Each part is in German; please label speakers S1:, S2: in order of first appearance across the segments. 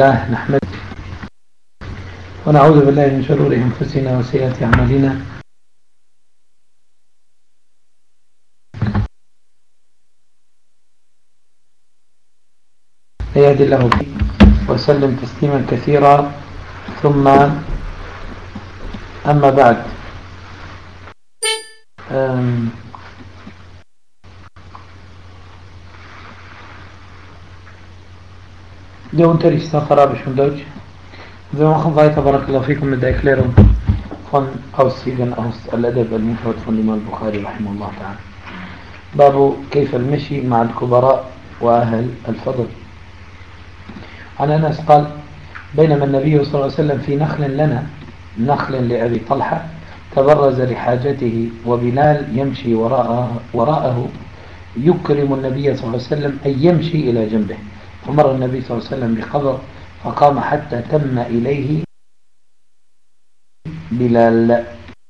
S1: لله نحمده ونعوذ بالله من شرور أنفسنا وسيئات أعمالنا. يهد الله به وسلم تسليما كثيرا. ثم أما بعد، det är inte riktigt för arabisk och deutsch. Vi machen weiter, barakallahu fikum, mit der Erklärung von Auszügen aus Al-Adab al-Mufrad von Imam Bukhari rahimahullah ta'ala. باب كيف المشي مع الكبراء وأهل الفضل. عن أنس قال: بينما النبي صلى الله عليه وسلم في نخل لأبي طلحة تبرز لحاجته وبلال يمشي وراءه يكرم النبي صلى الله عليه وسلم أن يمشي إلى جنبه، فمر النبي صلى الله عليه وسلم بقبر فقام حتى تم إليه بلال.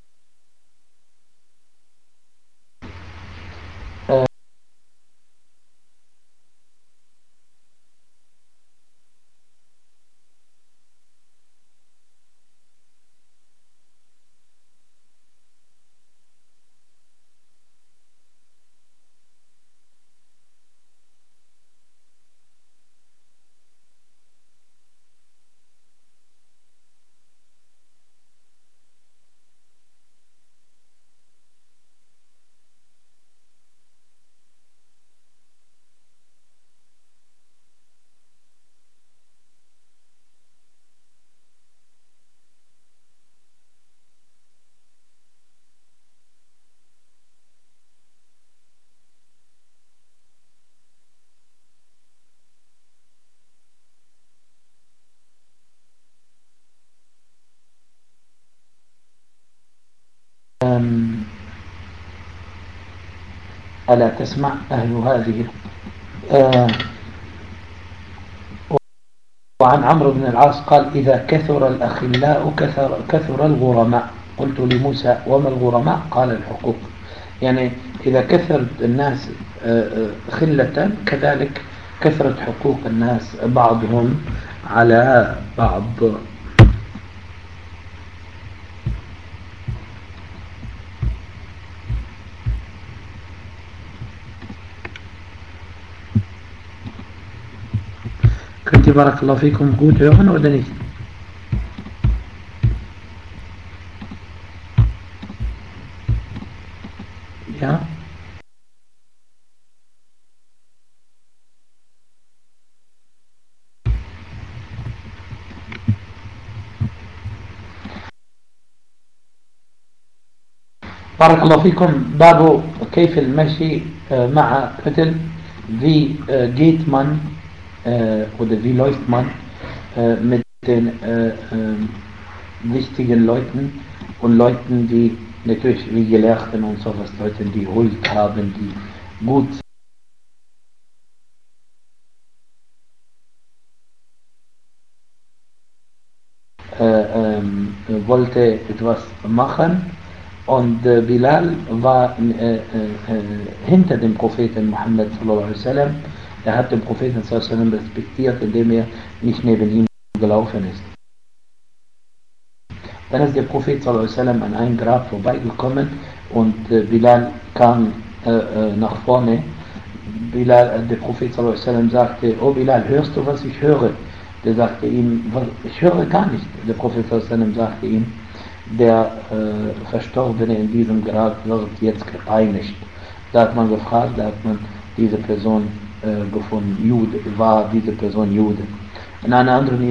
S1: ألا تسمع أهل هذه. وعن عمرو بن العاص قال: إذا كثر الأخلاء كثر الغرماء. قلت لموسى: وما الغرماء؟ قال: الحقوق. يعني إذا كثر الناس خلة كذلك كثرت حقوق الناس بعضهم على بعض. كنت بارك الله فيكم gut hören oder nicht? Ja? بارك الله فيكم. باب كيف المشي مع مثل wie geht man oder wie läuft man mit den wichtigen Leuten und Leuten, die natürlich wie Gelehrten und sowas, Leute, die ruhig haben, die gut wollte etwas machen. Und Bilal war hinter dem Propheten Muhammad sallallahu alaihi wasallam. Er hat den Propheten sallallahu alaihi wasallam respektiert, indem er nicht neben ihm gelaufen ist. Dann ist der Prophet sallallahu alaihi wasallam an einem Grab vorbeigekommen und Bilal kam nach vorne. Der Prophet sallallahu alaihi wasallam sagte: Oh Bilal, hörst du, was ich höre? Der sagte ihm: ich höre gar nicht. Der Prophet sallallahu alaihi wasallam sagte ihm: der Verstorbene in diesem Grab wird jetzt gereinigt. Da hat man gefragt, da hat man diese Person gefunden. Jude, war diese Person Jude? In einer anderen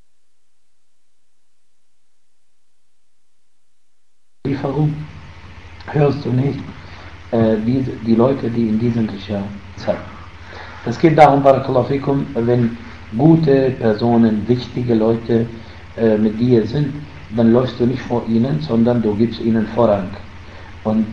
S1: Überlieferung hörst du nicht die Leute, die in diesem Geschirr sind. Es geht darum, barakallahu fikum, wenn gute Personen, wichtige Leute mit dir sind, dann läufst du nicht vor ihnen, sondern du gibst ihnen Vorrang. Und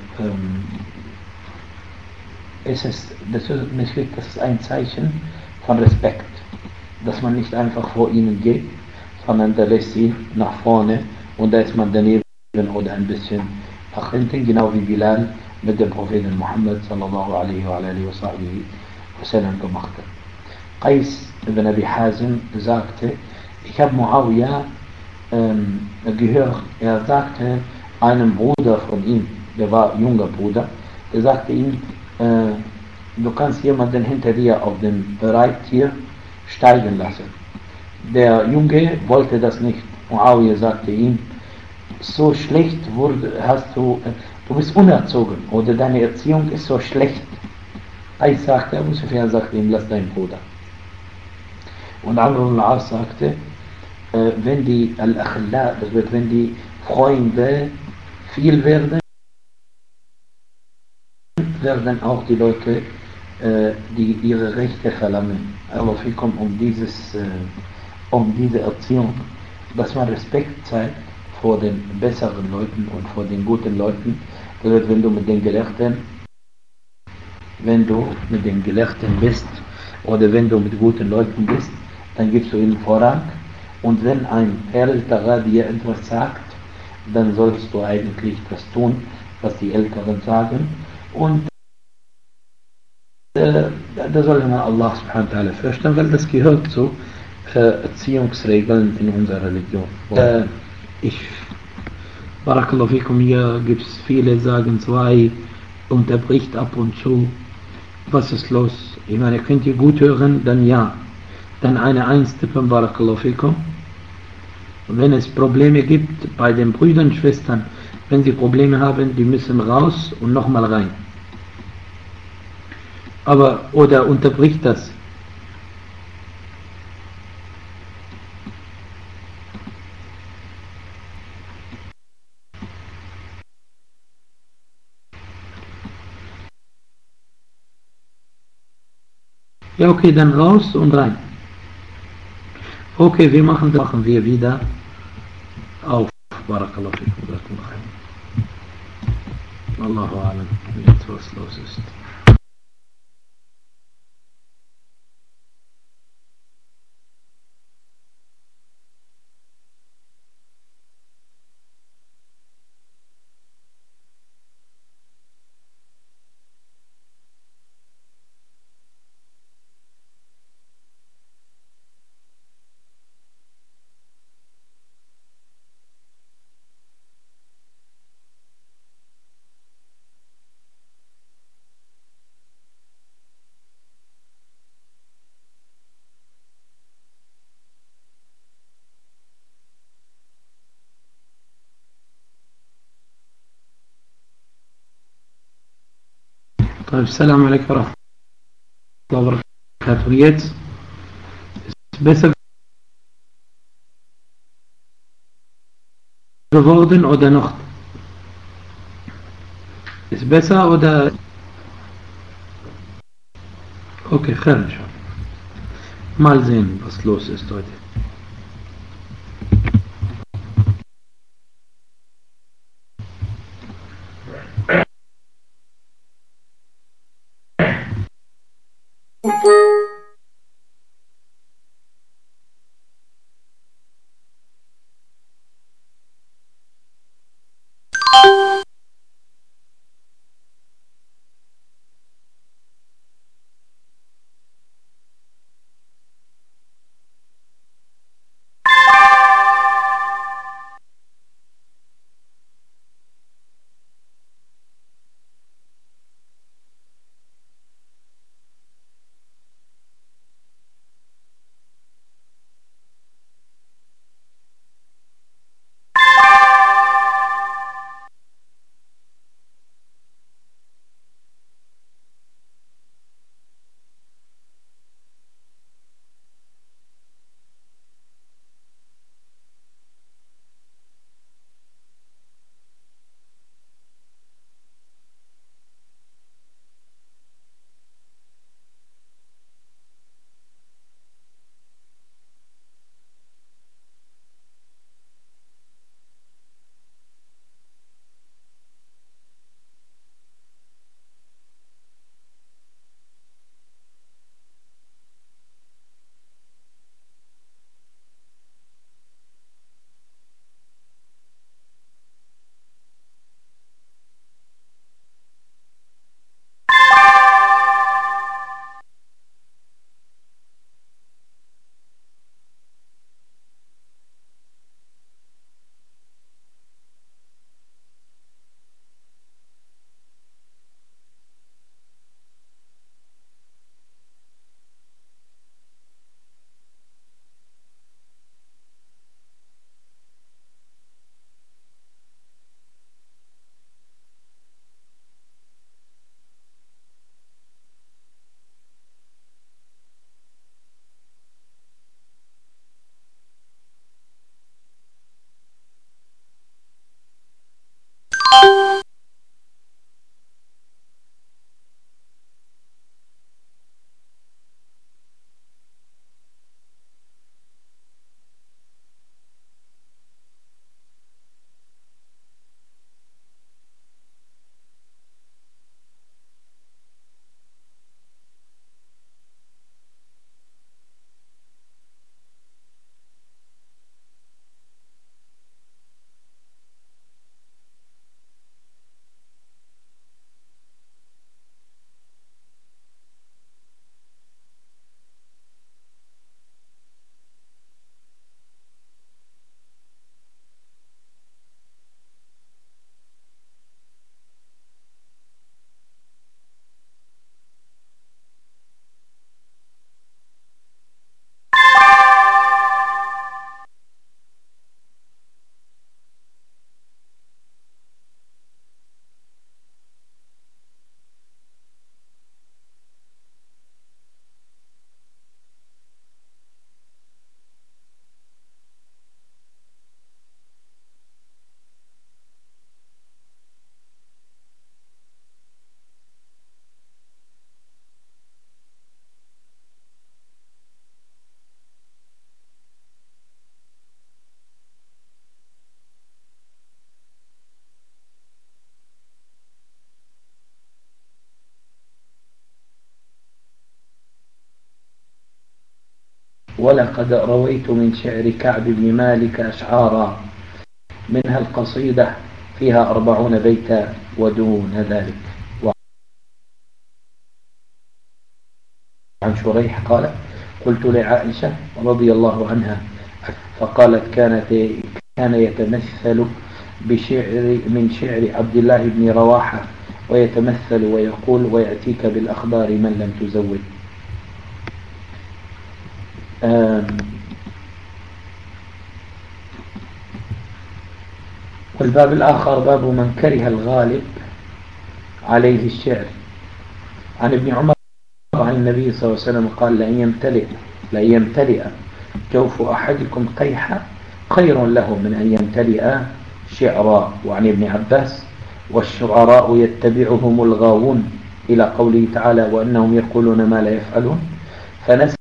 S1: das ist ein Zeichen von Respekt, dass man nicht einfach vor ihnen geht, sondern da lässt sie nach vorne und da ist man daneben oder ein bisschen nach hinten, genau wie Bilal mit dem Propheten Muhammad sallallahu alaihi wa sallam gemacht hat. Qais ibn Abi Hazim sagte, ich habe Muawiyah gehört, er sagte einem Bruder von ihm, der war ein junger Bruder, der sagte ihm, du kannst jemanden hinter dir auf dem Reittier steigen lassen. Der Junge wollte das nicht. Muawiyah sagte ihm, so schlecht du bist unerzogen oder deine Erziehung ist so schlecht. Qais sagte, Abu Sufyan sagte ihm, lass deinen Bruder. Und Amr ibn al-As sagte, wenn die Al-Akhilla, das wird, wenn die Freunde viel werden, werden auch die Leute, die ihre Rechte verlangen. Aber viel kommt um diese Erziehung, dass man Respekt zeigt vor den besseren Leuten und vor den guten Leuten. Das wird, wenn du mit den Gelehrten bist oder wenn du mit guten Leuten bist, dann gibst du ihnen Vorrang. Und wenn ein Älterer dir etwas sagt, dann sollst du eigentlich das tun, was die Älteren sagen. Und da soll man Allah subhanahu wa ta'ala fürchten, weil das gehört zu Erziehungsregeln in unserer Religion. Ich, Barakallahu fikum, hier gibt es viele, sagen zwei, unterbricht ab und zu. Was ist los? Ich meine, könnt ihr gut hören? Dann ja. Dann eine einstippen, Barakallahu fikum. Wenn es Probleme gibt bei den Brüdern und Schwestern, wenn sie Probleme haben, die müssen raus und nochmal rein. Aber, oder unterbricht das. Ja, okay, dann raus und rein. Okay, machen wir wieder auf. Barakallahu fikum. Allahu alam, jetzt was los ist. طيب السلام عليكم ورحمة الله وبركاته. Jetzt ist besser geworden oder noch? Ist besser oder? Okay, klar schon. Mal sehen, was los ist heute. ولقد رويت من شعر كعب بن مالك أشعارا منها القصيدة فيها 40 بيتا ودون ذلك. وعن شريح قال قلت لعائشة رضي الله عنها فقالت كان يتمثل من شعر عبد الله بن رواحة ويتمثل ويقول ويأتيك بالأخبار من لم تزود. والباب الآخر باب من كره الغالب عليه الشعر. عن ابن عمر عن النبي صلى الله عليه وسلم قال لأن يمتلئ جوف أحدكم قيحا خير له من أن يمتلئ شعرا. وعن ابن عباس والشعراء يتبعهم الغاوون إلى قوله تعالى وأنهم يقولون ما لا يفعلون فنسخ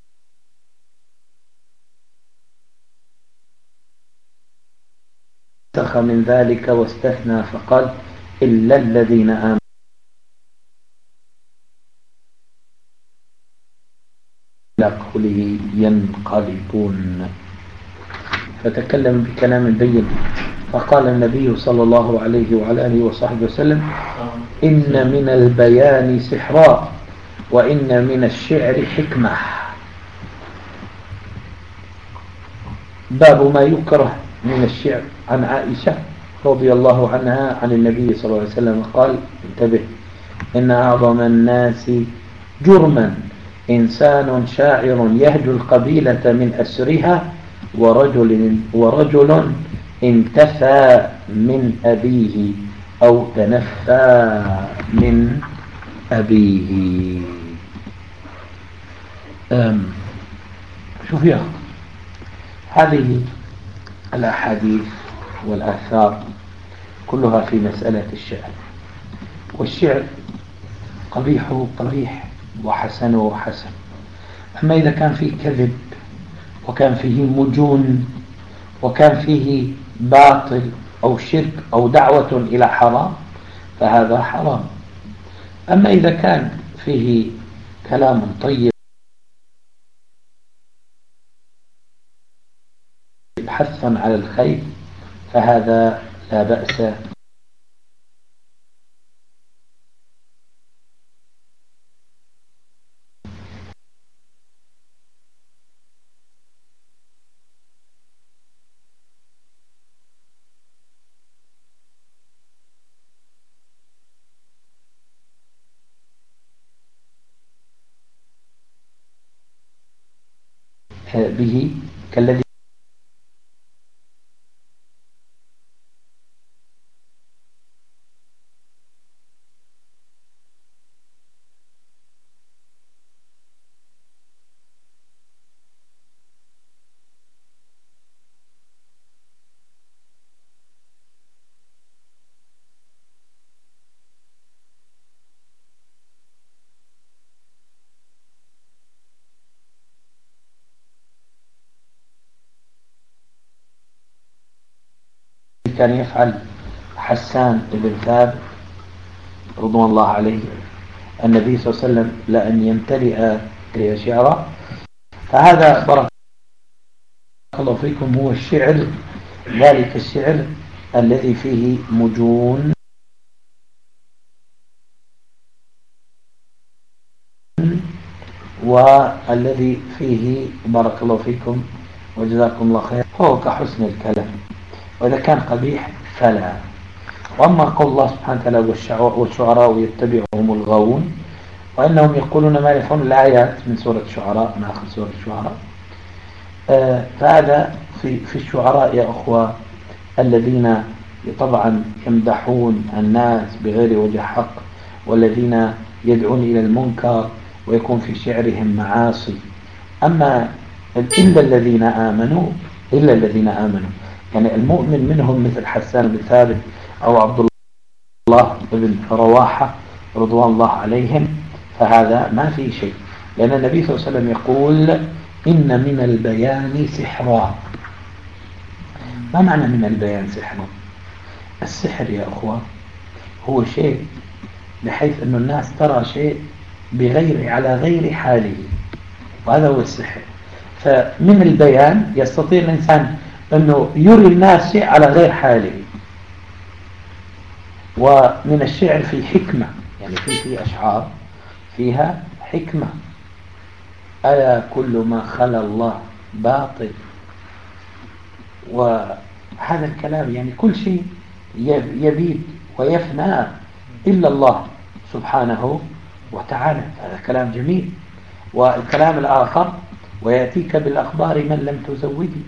S1: من ذلك واستثنى فقال إلا الذين آمنوا إلى قوله ينقلبون. فتكلم بكلام بين فقال النبي صلى الله عليه وعلى آله وصحبه وسلم إن من البيان سحرا وإن من الشعر حكمة. باب ما يكره من الشعر. عن عائشة رضي الله عنها عن النبي صلى الله عليه وسلم قال انتبه إن أعظم الناس جرما إنسان شاعر يهجو القبيلة من أسرها ورجل انتفى من أبيه أو تنفى من أبيه. شوف يا هذه الأحاديث والآثار كلها في مسألة الشعر. والشعر قبيحه قبيح وحسنه حسن. أما إذا كان فيه كذب وكان فيه مجون وكان فيه باطل أو شرك أو دعوة إلى حرام فهذا حرام. أما إذا كان فيه كلام طيب حثا على الخير فهذا لا بأس به كالذي كان يفعل حسان بن ثابت رضوان الله عليه النبي صلى الله عليه وسلم لأن يمتلئ شعرا. فهذا بارك الله فيكم هو الشعر، ذلك الشعر الذي فيه مجون والذي فيه بارك الله فيكم وجزاكم الله خير هو كحسن الكلام. وإذا كان قبيح فلا. وأما قول الله سبحانه وتعالى والشعراء يتبعهم الغاوون وأنهم يقولون ما يفعلون الآيات من سورة الشعراء من آخر سورة الشعراء. فهذا في الشعراء يا أخوة الذين طبعا يمدحون الناس بغير وجه حق والذين يدعون إلى المنكر ويكون في شعرهم معاصي. أما إلا الذين آمنوا يعني المؤمن منهم مثل حسان بن ثابت أو عبد الله بن رواحة رضوان الله عليهم فهذا ما في شيء، لأن النبي صلى الله عليه وسلم يقول إن من البيان سحرا. ما معنى من البيان سحرا؟ السحر يا أخوة هو شيء بحيث أن الناس ترى شيء على غير حاله، وهذا هو السحر. فمن البيان يستطيع الإنسان أنه يري الناس شيء على غير حاله. ومن الشعر في حكمة، يعني في أشعار فيها حكمة. ألا كل ما خلا الله باطل. وهذا الكلام يعني كل شيء يبيد ويفنى إلا الله سبحانه وتعالى. هذا كلام جميل. والكلام الآخر: ويأتيك بالأخبار من لم تزودي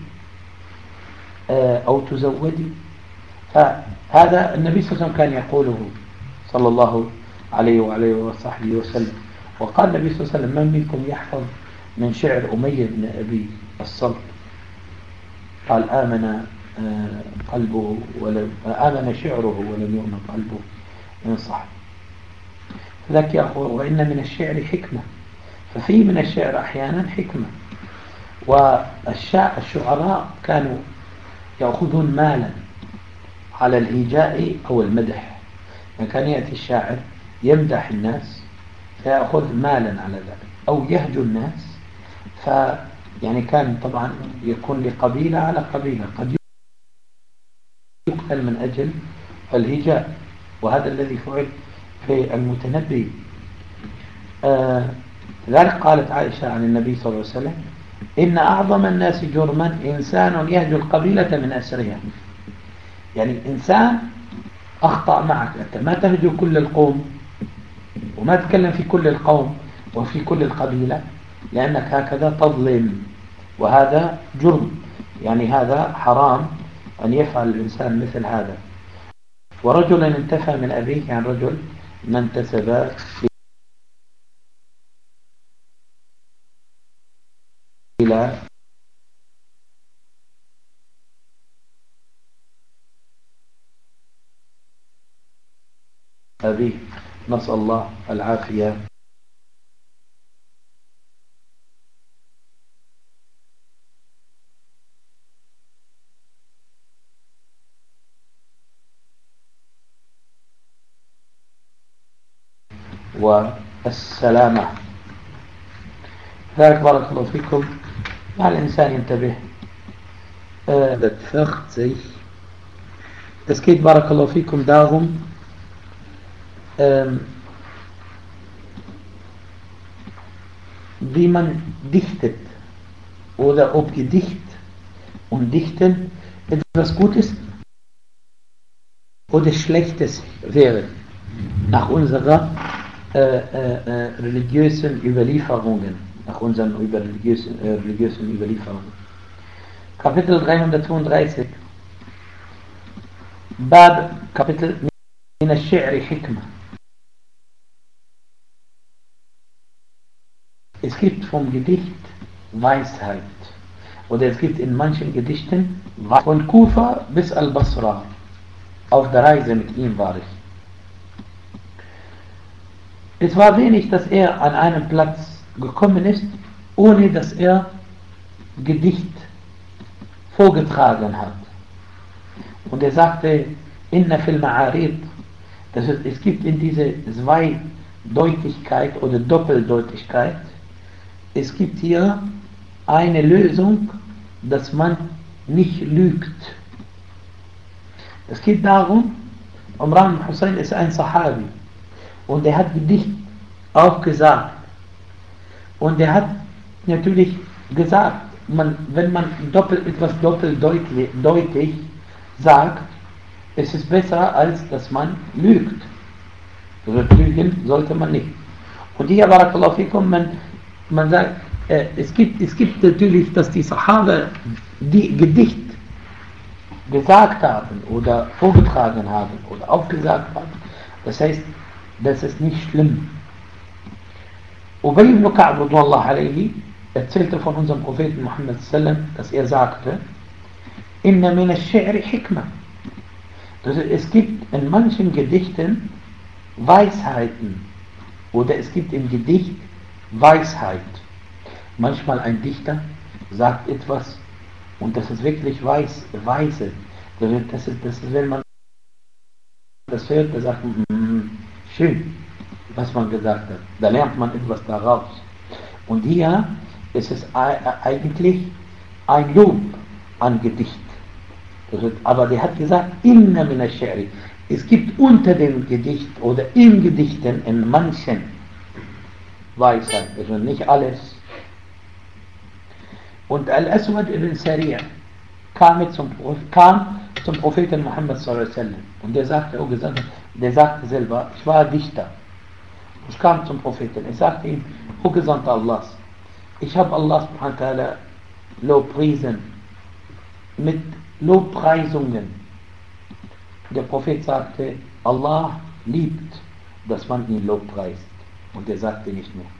S1: أو تزودي. فهذا النبي صلى الله عليه وسلم كان يقوله صلى الله عليه وعليه وصحبه وسلم. وقال النبي صلى الله عليه وسلم: من منكم يحفظ من شعر أمية بن أبي الصلت؟ قال: قلبه آمن شعره ولم يؤمن قلبه من صح. فذاك يا أخوة، وإن من الشعر حكمة. ففي من الشعر أحيانا حكمة. والشعراء كانوا يأخذون مالا على الهجاء أو المدح. يعني كان يأتي الشاعر يمدح الناس فيأخذ مالا على ذلك، أو يهجو الناس. يعني كان طبعا يكون لقبيلة على قبيلة، قد يقتل من أجل الهجاء. وهذا الذي فعل في المتنبي. لذلك قالت عائشة عن النبي صلى الله عليه وسلم: إن أعظم الناس جرما إنسان يهجو القبيلة من أسرها. يعني إنسان أخطأ معك، أنت ما تهجو كل القوم وما تتكلم في كل القوم وفي كل القبيلة، لأنك هكذا تظلم، وهذا جرم. يعني هذا حرام أن يفعل الإنسان مثل هذا. ورجل انتفى من أبيه، يعني رجل ما انتسب إلى أبيه، نسأل الله العافية. والسلامة. ذلك بارك الله فيكم. مع الإنسان ينتبه. Dat vergt zich. Es geht, barakallahu fikum, darum, wie man dichtet oder ob Gedicht und Dichten etwas Gutes oder Schlechtes wäre, nach unserer religiösen Überlieferungen, nach unseren religiösen Überlieferungen. Kapitel 332, Bab, Kapitel من الشعر حكمة. Es gibt vom Gedicht Weisheit, oder es gibt in manchen Gedichten von Kufa bis Al-Basra. Auf der Reise mit ihm war ich. Es war wenig, dass er an einen Platz gekommen ist, ohne dass er Gedicht vorgetragen hat. Und er sagte: Inna fil Ma'arid, das heißt, es gibt in diese Zweideutigkeit oder Doppeldeutigkeit, es gibt hier eine Lösung, dass man nicht lügt. Es geht darum, Imran Hussein ist ein Sahabi und er hat Gedicht auch gesagt. Und er hat natürlich gesagt, wenn man etwas doppeldeutig sagt, es ist besser, als dass man lügt. Also lügen sollte man nicht. Und hier, barakallahu fikum, man sagt, es gibt natürlich, dass die Sahaba die Gedicht gesagt haben oder vorgetragen haben oder aufgesagt haben. Das heißt, das ist nicht schlimm. Ubay ibn Ka'b radiyallahu alayhi erzählte von unserem Propheten Muhammad sallam, dass er sagte: Inna min ash-shi'ri hikma. Es gibt in manchen Gedichten Weisheiten, oder es gibt im Gedicht Weisheit. Manchmal ein Dichter sagt etwas und das ist wirklich weise. Das ist, wenn man das hört, da sagt man, schön, was man gesagt hat. Da lernt man etwas daraus. Und hier ist es eigentlich ein Lob an Gedicht. Aber der hat gesagt, inna min ash-shi'ri. Es gibt unter dem Gedicht oder in Gedichten in manchen Weisheit, also nicht alles. Und Al-Aswad ibn Sari'a kam zum Propheten Muhammad sallallahu alaihi wasallam und der sagte selber, ich war Dichter. Ich kam zum Propheten, ich sagte ihm, O Gesandter Allahs, ich habe Allah subhanahu wa ta'ala Lobpreisen mit Lobpreisungen. Der Prophet sagte, Allah liebt, dass man ihn lobpreist. Und er sagte nicht mehr.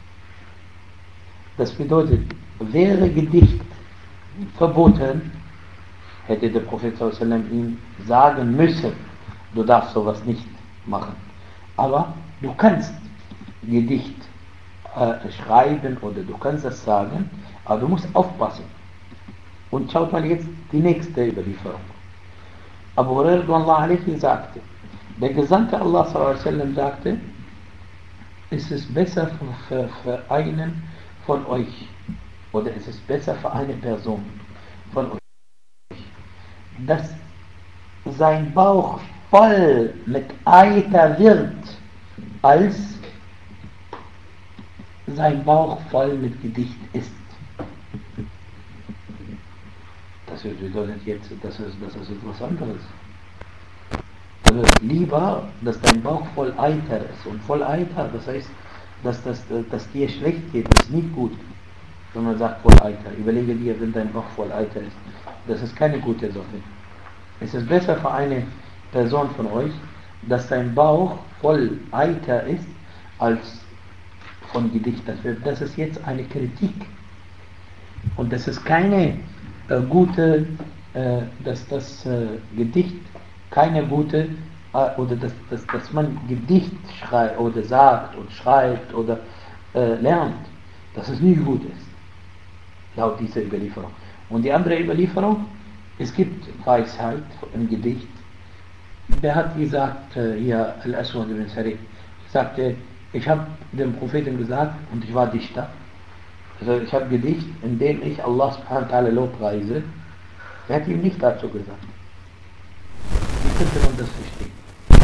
S1: Das bedeutet, wäre Gedicht verboten, hätte der Prophet sallallahu alaihi wasallam ihm sagen müssen, du darfst sowas nicht machen. Aber du kannst Gedicht schreiben oder du kannst das sagen, aber du musst aufpassen. Und schaut mal jetzt die nächste Überlieferung. Abu Hurairah sagte, der Gesandte Allah sallallahu alaihi wasallam sagte, ist es besser für einen von euch oder ist es besser für eine Person von euch, dass sein Bauch voll mit Eiter wird, als sein Bauch voll mit Gedicht ist. Das bedeutet jetzt, das ist etwas anderes. Also lieber, dass dein Bauch voll Eiter ist. Und voll Eiter, das heißt, dass dir schlecht geht, ist nicht gut. Wenn man sagt voll Eiter. Überlege dir, wenn dein Bauch voll Eiter ist. Das ist keine gute Sache. Es ist besser für eine Person von euch, dass dein Bauch voll Eiter ist, als von Gedicht. Das ist jetzt eine Kritik. Und das ist keine gute, dass das Gedicht keine gute, oder dass man Gedicht schreibt oder sagt und schreibt oder lernt, dass es nicht gut ist, laut dieser Überlieferung. Und die andere Überlieferung, es gibt Weisheit im Gedicht. Der hat gesagt, hier Al-Aswad ibn Sari'a sagte, ich habe dem Propheten gesagt und ich war Dichter. Also ich habe Gedicht, in dem ich Allah subhanahu wa ta'ala lobpreise. Er hat ihm nicht dazu gesagt. Wie könnte man das verstehen?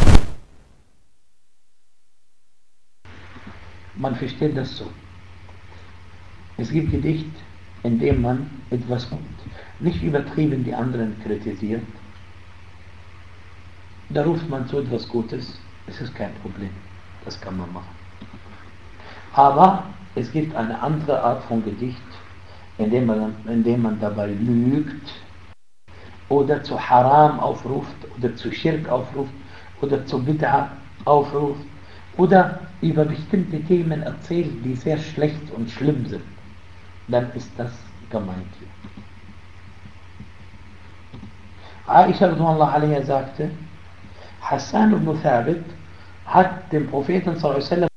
S1: Man versteht das so. Es gibt Gedicht, in dem man etwas nicht übertrieben die anderen kritisiert. Da ruft man zu etwas Gutes, es ist kein Problem. Das kann man machen. Aber es gibt eine andere Art von Gedicht, in dem man dabei lügt oder zu Haram aufruft oder zu Schirk aufruft oder zu Bid'a aufruft oder über bestimmte Themen erzählt, die sehr schlecht und schlimm sind. Dann ist das gemeint hier. Aisha radhiyallahu anha sagte, Hassan ibn Thabit hat dem Propheten sallallahu alaihi wasallam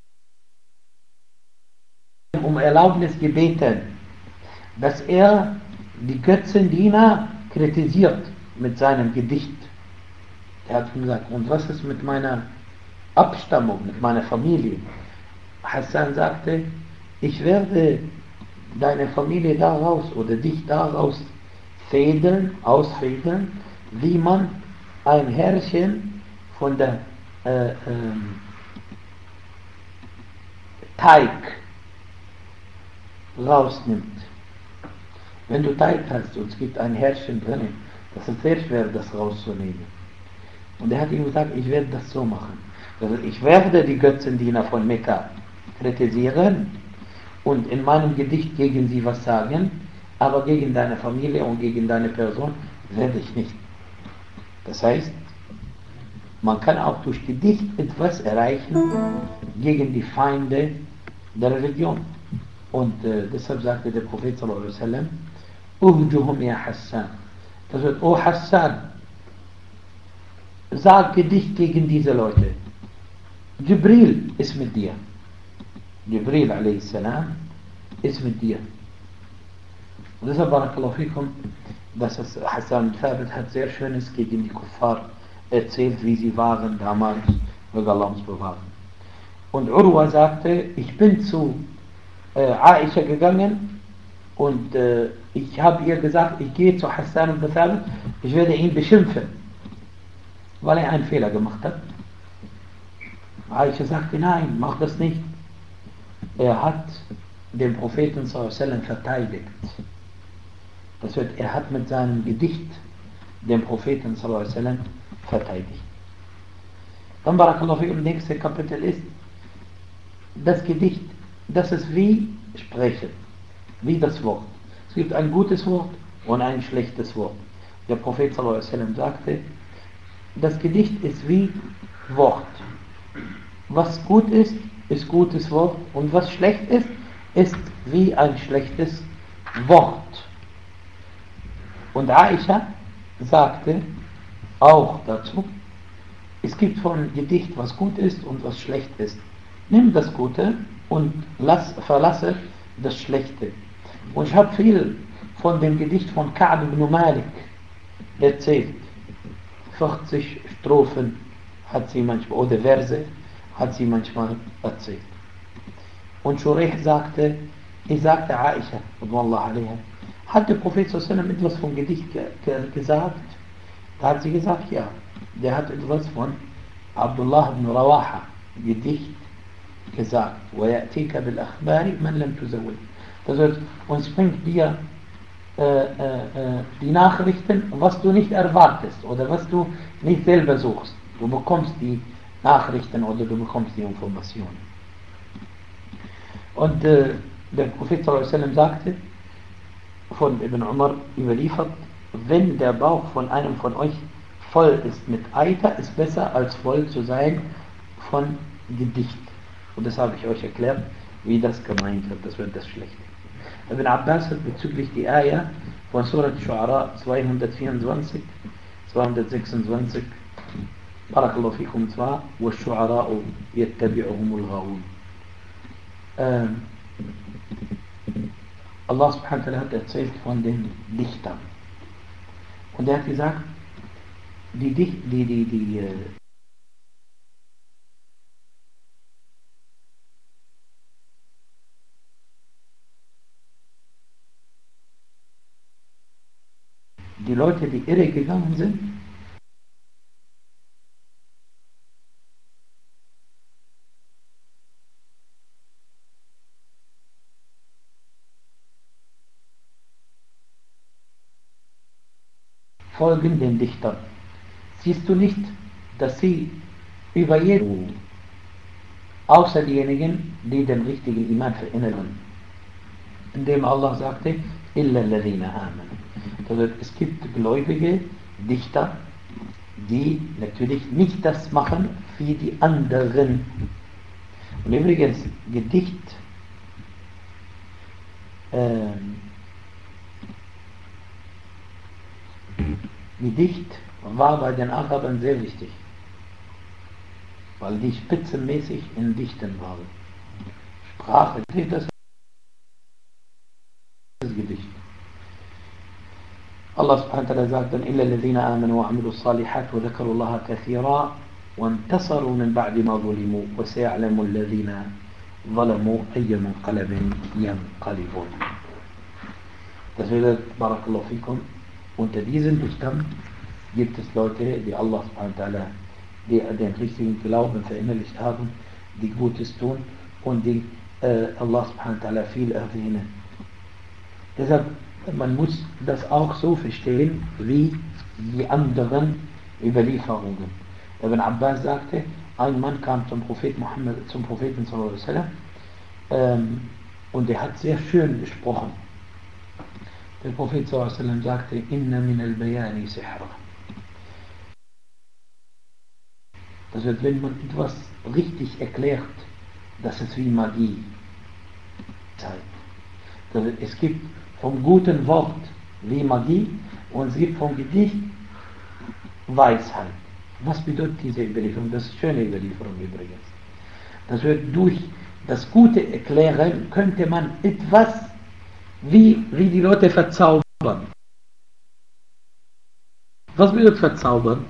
S1: um Erlaubnis gebeten, dass er die Götzendiener kritisiert mit seinem Gedicht. Er hat gesagt, und was ist mit meiner Abstammung, mit meiner Familie? Hassan sagte, ich werde deine Familie daraus oder dich daraus ausfädeln, wie man ein Härchen von der Teig rausnimmt. Wenn du Teig hast und es gibt ein Härchen drin, das ist sehr schwer, das rauszunehmen. Und er hat ihm gesagt, ich werde das so machen. Also ich werde die Götzendiener von Mekka kritisieren und in meinem Gedicht gegen sie was sagen, aber gegen deine Familie und gegen deine Person werde ich nicht. Das heißt, man kann auch durch Gedicht etwas erreichen gegen die Feinde der Religion. Und deshalb sagte der Prophet sallallahu alaihi wasallam, Uhjuhum ya Hassan. Das wird, oh Hassan, sag Gedicht gegen diese Leute. Jibril ist mit dir. Jibril a.s. ist mit dir. Und deshalb, barakallahu fikum, dass Hassan Thabit hat sehr Schönes gegen die Kuffar erzählt, wie sie waren damals, möge Allah uns bewahren. Und Urwa sagte, ich bin zu Aisha gegangen Und ich habe ihr gesagt, ich gehe zu Hassan ibn Thabit, ich werde ihn beschimpfen, weil er einen Fehler gemacht hat. Aisha sagte, nein, mach das nicht. Er hat den Propheten sallallahu alaihi wasallam verteidigt. Das wird, er hat mit seinem Gedicht den Propheten sallallahu alaihi wasallam verteidigt. Dann Barakallahu fikum, im nächsten Kapitel ist, das Gedicht, das ist wie Sprechen, wie das Wort. Es gibt ein gutes Wort und ein schlechtes Wort. Der Prophet sallallahu alaihi wasallam sagte, das Gedicht ist wie Wort. Was gut ist, ist gutes Wort und was schlecht ist wie ein schlechtes Wort. Und Aisha sagte auch dazu, es gibt von Gedicht, was gut ist und was schlecht ist. Nimm das Gute und verlasse das Schlechte. Und ich habe viel von dem Gedicht von Ka'b ibn Malik erzählt. 40 Strophen hat sie manchmal, oder Verse hat sie manchmal erzählt. Und Shurayh sagte, ich sagte Aisha, hat der Prophet sallallahu etwas vom Gedicht gesagt? Da hat sie gesagt, ja. Der hat etwas von Abdullah ibn Rawaha Gedicht gesagt. وَيَأْتِيكَ بِالْأَخْبَارِ مَنْ لَمْ تُزَوِّدْ. Das heißt, uns bringt dir die Nachrichten, was du nicht erwartest oder was du nicht selber suchst. Du bekommst die Nachrichten oder du bekommst die Informationen. Und der Prophet sallallahu alaihi wasallam sagte, von Ibn Umar überliefert, wenn der Bauch von einem von euch voll ist mit Eiter, ist besser als voll zu sein von Gedicht. Und das habe ich euch erklärt, wie das gemeint wird. Das wird das Schlechte. Ibn Abbas hat bezüglich die Ayah von Surat Shu'ara 224, 226, Barakallahu fikum zwar, وَالشُّعَرَاءُ يَتَّبِعُهُمُ الْغَاوُونَ. Allah subhanahu wa ta'ala hat erzählt von den Dichtern. Und er hat gesagt, die Leute, die irre gegangen sind, folgen den Dichtern. Siehst du nicht, dass sie über jeden, außer diejenigen, die den richtigen Iman verinnern, indem Allah sagte, إِلَّا الَّذِينَ آمَنُوا. Also es gibt gläubige Dichter, die natürlich nicht das machen wie die anderen. Und übrigens, Gedicht war bei den Arabern sehr wichtig, weil die spitzenmäßig in Dichten waren. Sprache, das ist Gedicht. Allah subhanahu wa ta'ala sagt dann, إِلَّا الَّذِينَ آمَنُوا وَعَمِلُوا الصَّالِحَاتِ وَذَكَرُوا اللَّهَ كَثِيرًا وَانْتَصَرُوا مِنْ بَعْدِ مَا ظُلِمُوا وَسَيَعْلَمُ الَّذِينَ ظَلَمُوا أَيَّ مُنْقَلَبٍ يَنْقَلِبُونَ. Das bedeutet, Barakallahu fikum, unter diesen Dichtern gibt es Leute, die Allah subhanahu wa ta'ala, die den richtigen Glauben verinnerlicht haben, die Gutes tun und die Allah subhanahu wa ta'ala viel erwähnen. Deshalb, man muss das auch so verstehen, wie die anderen Überlieferungen. Ibn Abbas sagte, ein Mann kam zum Propheten sallallahu alaihi wasallam und er hat sehr schön gesprochen. Der Prophet sallallahu alaihi wasallam sagte, Inna min al-bayani sihra. Das heißt, wenn man etwas richtig erklärt, das ist wie Magie. Das heißt, es gibt vom guten Wort wie Magie und es gibt vom Gedicht Weisheit. Was bedeutet diese Überlieferung? Das ist eine schöne Überlieferung übrigens. Das wird durch das Gute erklären, könnte man etwas wie die Leute verzaubern. Was bedeutet verzaubern?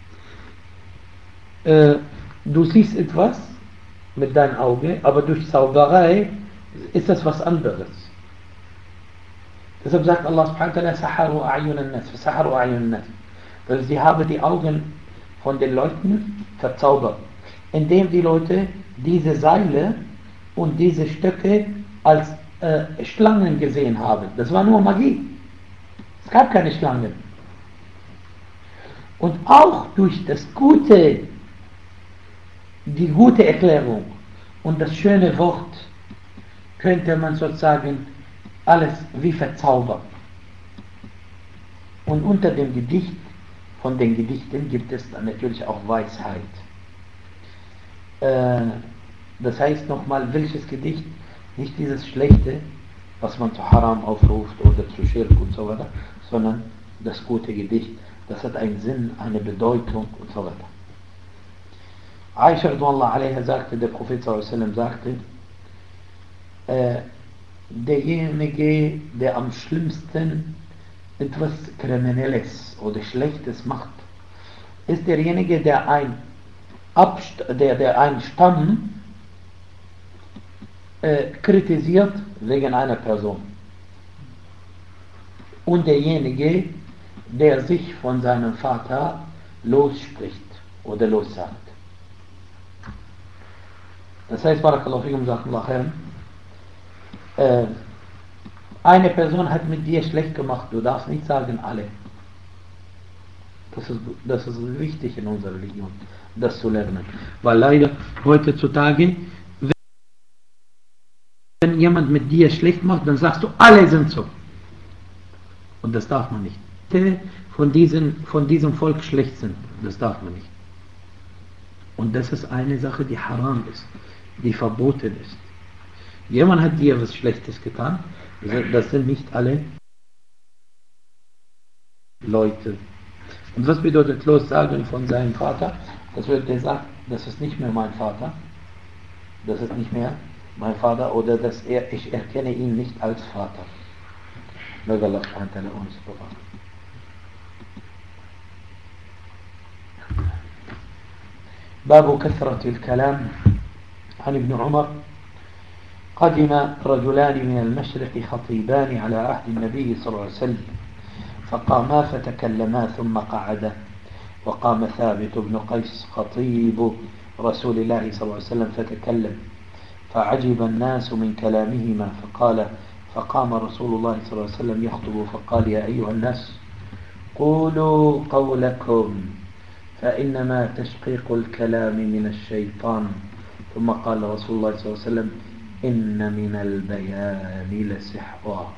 S1: Du siehst etwas mit deinem Auge, aber durch Zauberei ist das was anderes. Deshalb sagt Allah subhanahu wa ta'ala, Saharu a'yunan nas, Saharu a'yunan nas. Also sie haben die Augen von den Leuten verzaubert, indem die Leute diese Seile und diese Stöcke als Schlangen gesehen haben. Das war nur Magie. Es gab keine Schlangen. Und auch durch die gute Erklärung und das schöne Wort könnte man sozusagen alles wie verzaubern. Und unter dem Gedicht, von den Gedichten gibt es dann natürlich auch Weisheit. Das heißt nochmal, welches Gedicht? Nicht dieses schlechte, was man zu Haram aufruft oder zu Schirk und so weiter, sondern das gute Gedicht. Das hat einen Sinn, eine Bedeutung und so weiter. Aisha radhiyallahu anha sagte, der Prophet sallallahu alaihi wasallam sagte, derjenige, der am schlimmsten etwas Kriminelles oder Schlechtes macht, ist derjenige, der einen Stamm kritisiert wegen einer Person. Und derjenige, der sich von seinem Vater losspricht oder lossagt. Das heißt, Barakallahu fikum, Jazakallahu khairan, eine Person hat mit dir schlecht gemacht, du darfst nicht sagen alle. Das ist wichtig in unserer Religion, das zu lernen. Weil leider heutzutage, wenn jemand mit dir schlecht macht, dann sagst du, alle sind so. Und das darf man nicht. Von diesem Volk schlecht sind, das darf man nicht. Und das ist eine Sache, die haram ist, die verboten ist. Jemand hat dir was Schlechtes getan, das sind nicht alle Leute. Und was bedeutet lossagen von seinem Vater? Das wird der sagt, das ist nicht mehr mein Vater, das ist nicht mehr mein Vater, oder ich erkenne ihn nicht als Vater. Möge Allah uns bewahren. باب كثرة الكلام. عن ابن عمر: قدم رجلان من المشرق خطيبان على عهد النبي صلى الله عليه وسلم، فقاما فتكلما ثم قعدا، وقام ثابت بن قيس خطيب رسول الله صلى الله عليه وسلم فتكلم، فعجب الناس من كلامهما، فقام رسول الله صلى الله عليه وسلم يخطب فقال: يا أيها الناس قولوا قولكم فإنما تشقيق الكلام من الشيطان. ثم قال رسول الله صلى الله عليه وسلم: إن من البيان لسحرا.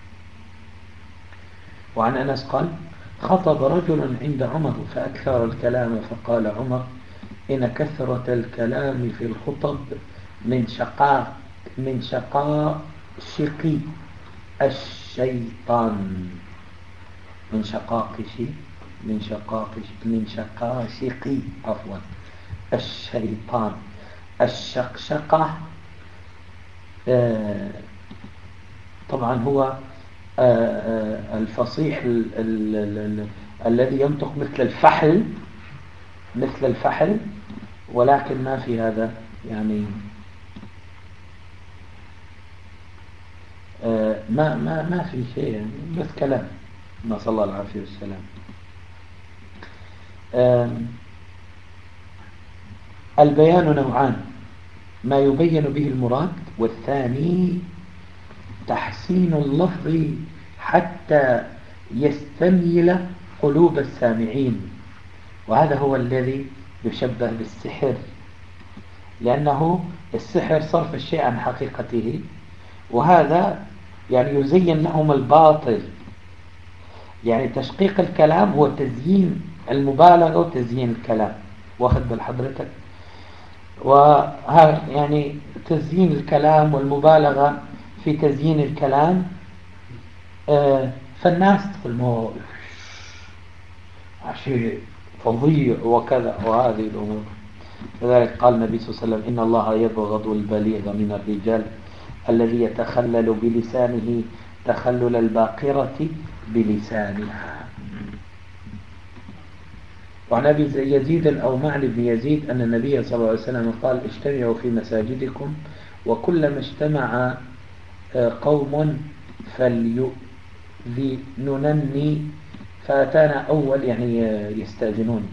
S1: وعن أنس قال: خطب رجل عند عمر فأكثر الكلام، فقال عمر: إن كثرة الكلام في الخطب من شقاء الشيطان. من شقاشق الشيطان. الشقشقة طبعا هو الفصيح الذي ينطق مثل الفحل، ولكن ما في هذا يعني ما في شيء يعني، بس كلام، نسأل الله العافية والسلام. البيان نوعان: ما يبين به المراد، والثاني تحسين اللفظ حتى يستميل قلوب السامعين، وهذا هو الذي يشبه بالسحر، لأنه السحر صرف الشيء عن حقيقته، وهذا يعني يزين لهم الباطل. يعني تشقيق الكلام هو تزيين المبالغة وتزيين الكلام، واخد بالحضرتك؟ يعني تزيين الكلام والمبالغة في تزيين الكلام، فالناس تقول شيء فظيع وكذا وهذه الأمور. لذلك قال النبي صلى الله عليه وسلم: إن الله يبغض البليغ من الرجال الذي يتخلل بلسانه تخلل الباقرة بلسانها. وعن أبي يزيد الأومعي بن يزيد أن النبي صلى الله عليه وسلم قال: اجتمعوا في مساجدكم، وكلما اجتمع قوم لننني فأتانا أول يعني يستأذنوني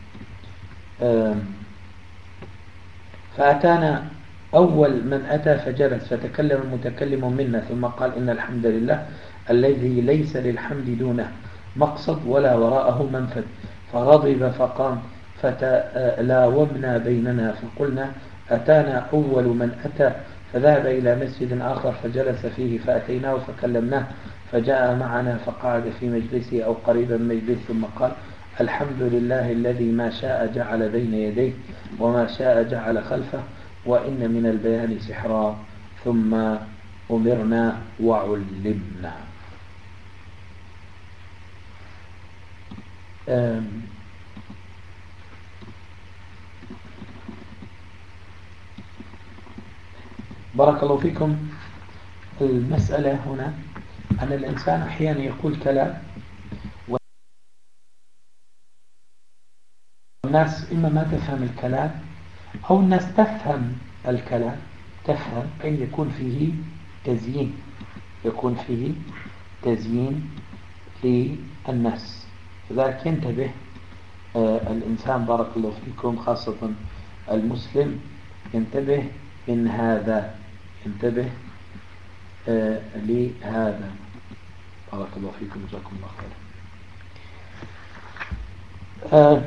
S1: فأتانا أول من أتى فجلس فتكلم المتكلم منا ثم قال إن الحمد لله الذي ليس للحمد دونه مقصد ولا وراءه منفذ فغضب فقام فتلاومنا بيننا فقلنا أتانا أول من أتى فذهب إلى مسجد آخر فجلس فيه فأتيناه فكلمناه فجاء معنا فقعد في مجلسه أو قريبا من مجلسه ثم قال الحمد لله الذي ما شاء جعل بين يديه وما شاء جعل خلفه وإن من البيان سحرا ثم أمرنا وعلمنا. بارك الله فيكم. المسألة هنا أن الإنسان أحيانا يقول كلام والناس إما ما تفهم الكلام أو الناس تفهم الكلام تفهم أن يكون فيه تزيين للناس. لذلك ينتبه الإنسان بارك الله فيكم خاصة المسلم ينتبه من هذا لهذا. بارك الله فيكم جزاكم الله خير.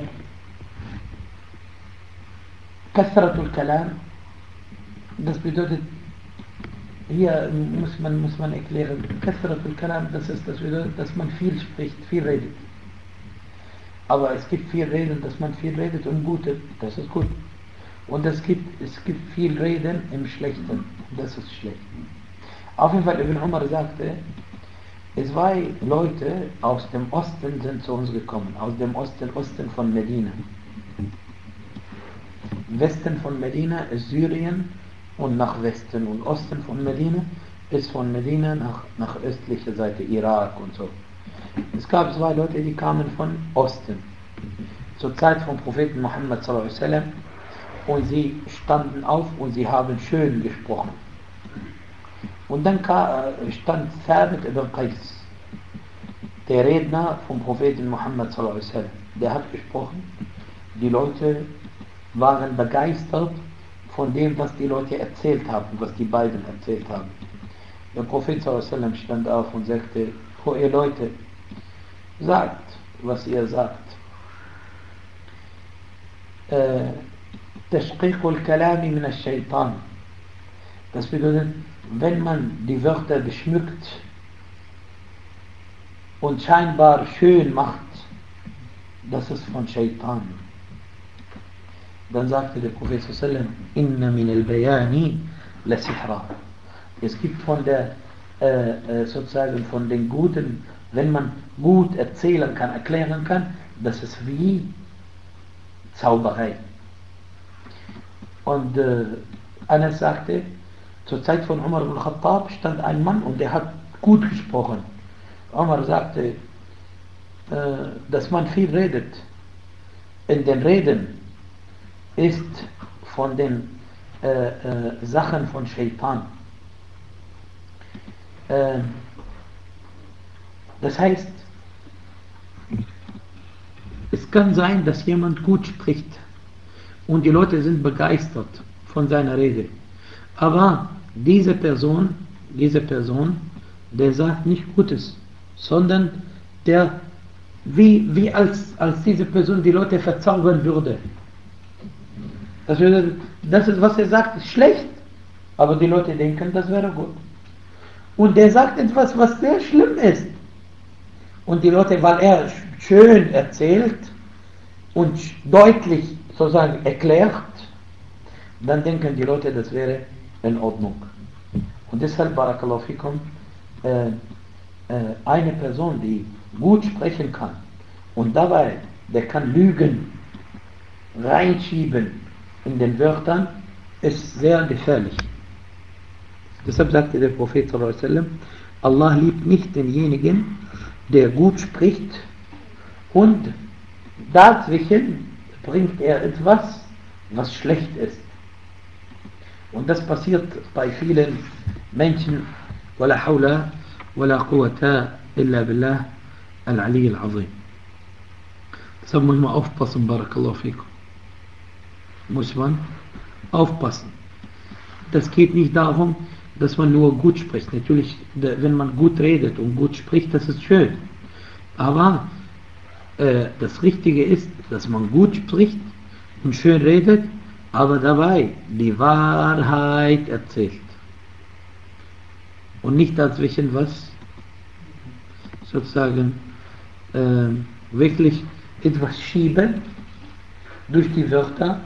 S1: كثرة الكلام das bedeutet hier muss man erklären, كثرة الكلام das bedeutet, dass man viel spricht, viel redet. Aber es gibt viel Reden, dass man viel redet im Guten, das ist gut. Und es gibt viel Reden im Schlechten, das ist schlecht. Auf jeden Fall, Ibn Umar sagte, zwei Leute aus dem Osten sind zu uns gekommen, aus dem Osten von Medina. Westen von Medina ist Syrien und nach Westen und Osten von Medina ist von Medina nach östlicher Seite Irak und so. Es gab zwei Leute, die kamen von Osten zur Zeit vom Propheten Muhammad sallallahu alaihi wasallam und sie standen auf und sie haben schön gesprochen. Und dann stand Thabit ibn Qais, der Redner vom Propheten Muhammad sallallahu alaihi wasallam. Der hat gesprochen, die Leute waren begeistert von dem, was die Leute erzählt haben, was die beiden erzählt haben. Der Prophet sallallahu alaihi wasallam stand auf und sagte, oh ihr Leute, sagt, was ihr sagt. تشقيق الكلام من الشيطان. Das bedeutet, wenn man die Wörter beschmückt und scheinbar schön macht, das ist von Shaitan. Dann sagte der Prophet sallallahu alaihi wasallam, inna min al-bayani la sihra. Es gibt von der sozusagen von den Guten, wenn man gut erzählen kann, erklären kann, das ist wie Zauberei. Und Anas sagte, zur Zeit von Umar ibn Khattab stand ein Mann und der hat gut gesprochen. Umar sagte, dass man viel redet. In den Reden ist von den Sachen von Shaitan. Das heißt, es kann sein, dass jemand gut spricht und die Leute sind begeistert von seiner Rede. Aber diese Person, der sagt nicht Gutes, sondern der wie als diese Person die Leute verzaubern würde. Das ist, was er sagt, ist schlecht, aber die Leute denken, das wäre gut. Und der sagt etwas, was sehr schlimm ist. Und die Leute, weil er schön erzählt und deutlich sozusagen erklärt, dann denken die Leute, das wäre in Ordnung. Und deshalb, barakallahu fikum, eine Person, die gut sprechen kann und dabei, der kann Lügen reinschieben in den Wörtern, ist sehr gefährlich. Deshalb sagte der Prophet sallallahu alaihi wasallam, Allah liebt nicht denjenigen, der gut spricht und dazwischen bringt er etwas, was schlecht ist. Und das passiert bei vielen Menschen. Wala hawla wala quwwata إلا بالله العلي العظيم. Deshalb muss man aufpassen, Barakallahu fikum. Muss man aufpassen. Das geht nicht darum, dass man nur gut spricht. Natürlich, wenn man gut redet und gut spricht, das ist schön. Aber das Richtige ist, dass man gut spricht und schön redet, aber dabei die Wahrheit erzählt. Und nicht dazwischen was sozusagen wirklich etwas schieben durch die Wörter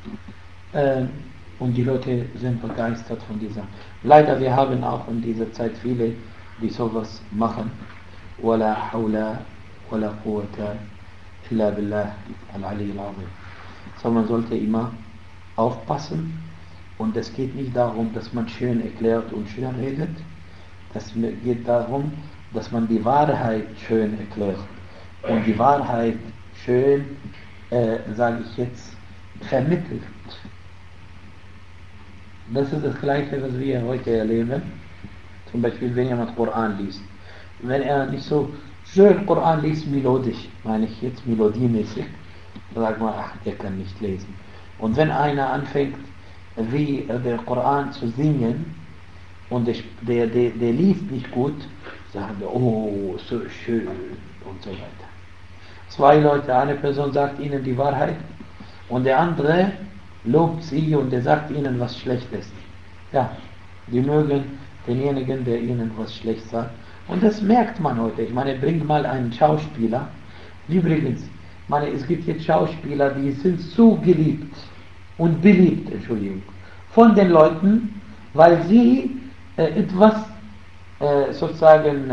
S1: und die Leute sind begeistert von dieser. Leider, wir haben auch in dieser Zeit viele, die sowas machen. Wala hawla wala quwwata illa billah al-Ali al-Azim. So, man sollte immer aufpassen und es geht nicht darum, dass man schön erklärt und schön redet. Es geht darum, dass man die Wahrheit schön erklärt und die Wahrheit schön, sage ich jetzt, vermittelt. Das ist das Gleiche, was wir heute erleben. Zum Beispiel, wenn jemand Koran liest. Wenn er nicht so schön Koran liest, melodisch, meine ich jetzt melodiemäßig, dann sagt man, ach, der kann nicht lesen. Und wenn einer anfängt, wie der Koran zu singen, und der liest nicht gut, sagen wir, oh, so schön und so weiter. Zwei Leute, eine Person sagt ihnen die Wahrheit und der andere lobt sie und der sagt ihnen was Schlechtes. Ja, die mögen denjenigen, der ihnen was Schlechtes sagt. Und das merkt man heute. Ich meine, bringt mal einen Schauspieler. Übrigens, ich meine, es gibt jetzt Schauspieler, die sind so geliebt und beliebt, Entschuldigung, von den Leuten, weil sie etwas sozusagen,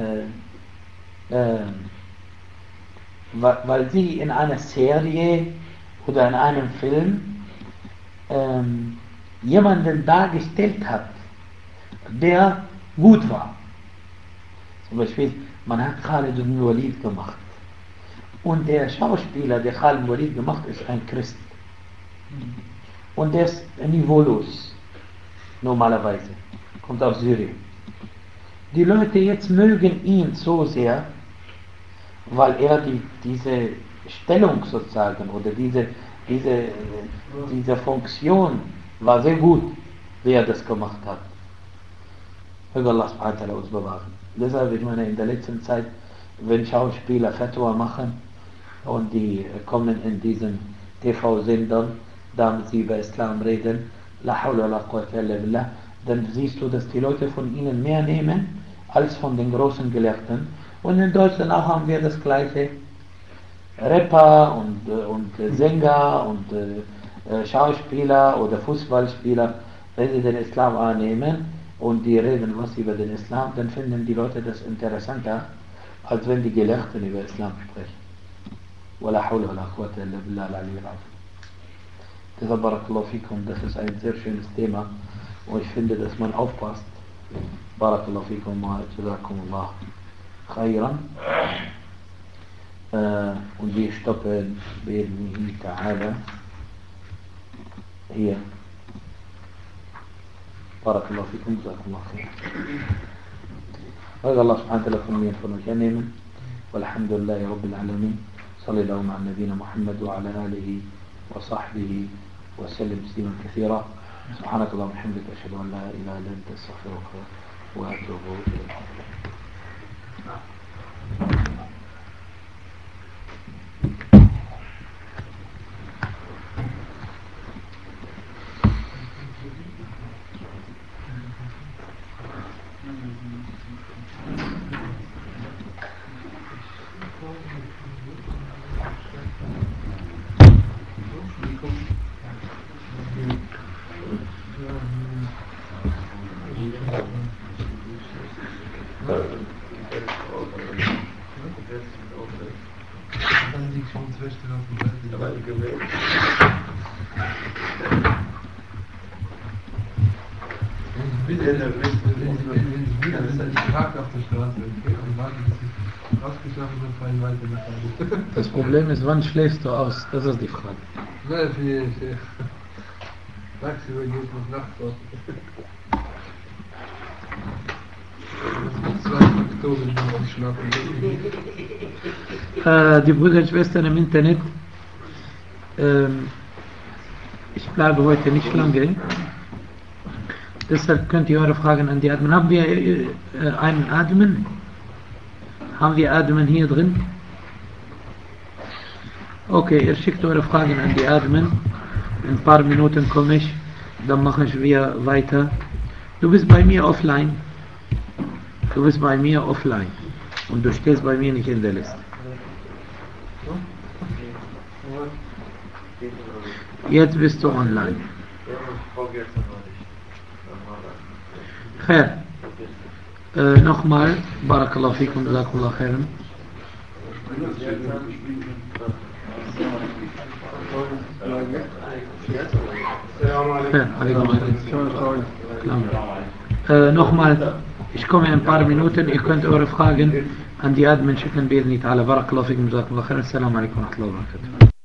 S1: weil sie in einer Serie oder in einem Film jemanden dargestellt hat, der gut war. Zum Beispiel, man hat Khalid ibn Walid gemacht. Und der Schauspieler, der Khalid ibn Walid gemacht, ist ein Christ. Und der ist niveaulos, normalerweise. Kommt aus Syrien. Die Leute jetzt mögen ihn so sehr, weil er diese Stellung sozusagen oder diese Funktion war sehr gut, wie er das gemacht hat. Möge Allah subhanahu wa ta'ala uns bewahren. Deshalb, ich meine, in der letzten Zeit, wenn Schauspieler Fatwa machen und die kommen in diesen TV-Sendern, damit sie über Islam reden, la hawla wa la quwwata illa billah, dann siehst du, dass die Leute von ihnen mehr nehmen als von den großen Gelehrten. Und in Deutschland auch haben wir das gleiche. Rapper und Sänger und Schauspieler oder Fußballspieler, wenn sie den Islam annehmen und die reden was über den Islam, dann finden die Leute das interessanter, als wenn die Gelehrten über Islam sprechen. Wala hawla wala quwwata illa billah al-Ali al-Azim. Deshalb Barakallahu fikum, das ist ein sehr schönes Thema und ich finde, dass man aufpasst. Barakallahu fikum wa jazakumullah khairan. Und wir stoppen بإذنه تعالى hier. بارك الله فيكم جزاكم الله خير. هذا الله سبحانه وتعالى von mir von euch annehmen. والحمد لله رب العالمين. صلى الله على نبينا محمد وعلى آله وصحبه وسلم تسليما كثيرا. سبحانك اللهم وبحمدك أشهد أن لا إله إلا أنت أستغفرك وأتوب إليك. Das Problem ist, wann schläfst du aus? Das ist die Frage.
S2: Nein, tagsüber geht noch nachts aus.
S1: Die Brüder und Schwestern im Internet, ich bleibe heute nicht lange, deshalb könnt ihr eure Fragen an die Admin. Haben wir einen Admin? Haben wir Admin hier drin? Okay, ihr schickt eure Fragen an die Admin. In ein paar Minuten komme ich, dann machen wir weiter. Du bist bei mir offline. Du bist bei mir offline. Und du stehst bei mir nicht in der Liste. Jetzt bist du online. Khair. Nochmal, Barakallahu fikum, Jazakumullah khairan. Nochmal, ich komme in ein paar Minuten, ihr könnt eure Fragen an die Admin schicken, Barakallahu fikum, Jazakumullah khairan. Assalamu alaikum wa rahmatullahi wa barakatuh.